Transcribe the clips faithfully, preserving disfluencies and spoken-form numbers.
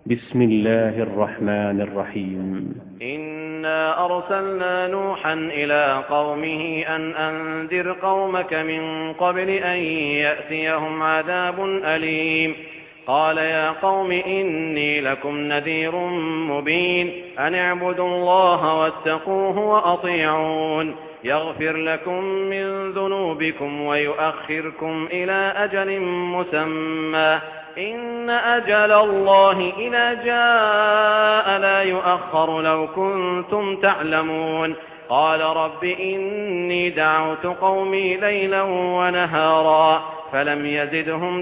بسم الله الرحمن الرحيم. إنا أرسلنا نوحا إلى قومه أن أنذر قومك من قبل أن يأتيهم عذاب أليم. قال يا قوم إني لكم نذير مبين أن اعبدوا الله واتقوه وأطيعون يغفر لكم من ذنوبكم ويؤخركم إلى أجل مسمى إن أجل الله إذا جاء لا يؤخر لو كنتم تعلمون. قال رب إني دعوت قومي ليلا ونهارا فلم يزدهم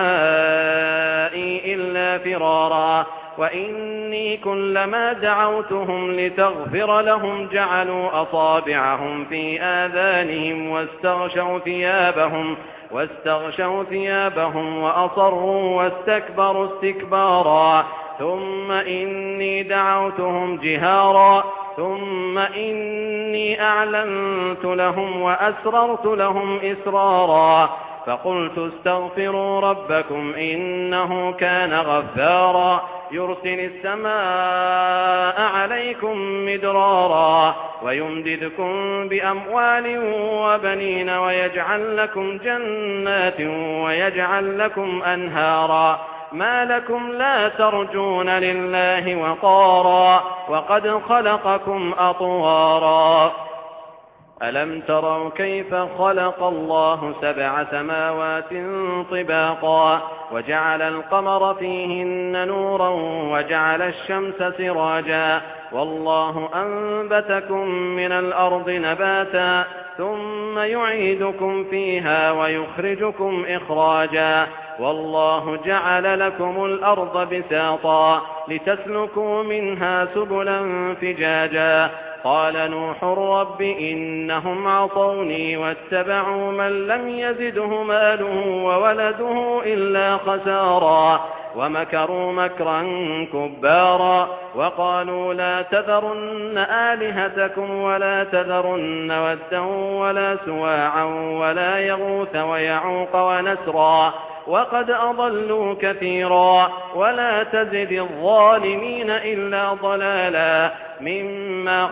دعائي إلا فرارا وإني كلما دعوتهم لتغفر لهم جعلوا أصابعهم في آذانهم واستغشوا ثيابهم واستغشوا ثيابهم وأصروا واستكبروا استكبارا ثم إني دعوتهم جهارا ثم إني أعلنت لهم وأسررت لهم إسرارا فقلت استغفروا ربكم إنه كان غفارا يرسل السماء عليكم مدرارا ويمددكم بأموال وبنين ويجعل لكم جنات ويجعل لكم أنهارا ما لكم لا ترجون لله وقارا وقد خلقكم أطوارا ألم تروا كيف خلق الله سبع سماوات طباقا وجعل القمر فيهن نورا وجعل الشمس سراجا والله أنبتكم من الأرض نباتا ثم يعيدكم فيها ويخرجكم إخراجا والله جعل لكم الأرض بساطا لتسلكوا منها سبلا فجاجا قال نوح رب إنهم عصوني واتبعوا من لم يزده ماله وولده إلا خسارا ومكروا مكرا كبارا وقالوا لا تذرن آلهتكم ولا تذرن ودا ولا سواعا ولا يغوث ويعوق ونسرا وقد أضلوا كثيرا ولا تزد الظالمين إلا ضلالا مما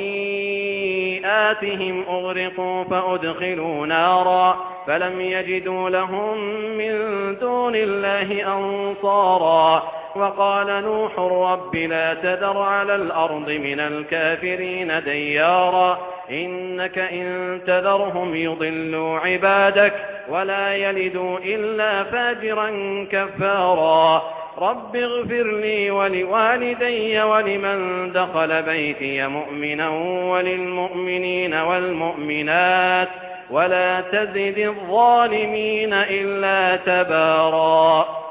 خطيئاتهم أغرقوا فأدخلوا نارا فلم يجدوا لهم من دون الله أنصارا وقال نوح رب لا تذر على الأرض من الكافرين ديارا إنك إن تذرهم يضلوا عبادك ولا يلدوا إلا فاجرا كفارا رب اغفر لي ولوالدي ولمن دخل بيتي مؤمنا وللمؤمنين والمؤمنات ولا تزد الظالمين إلا تبارا.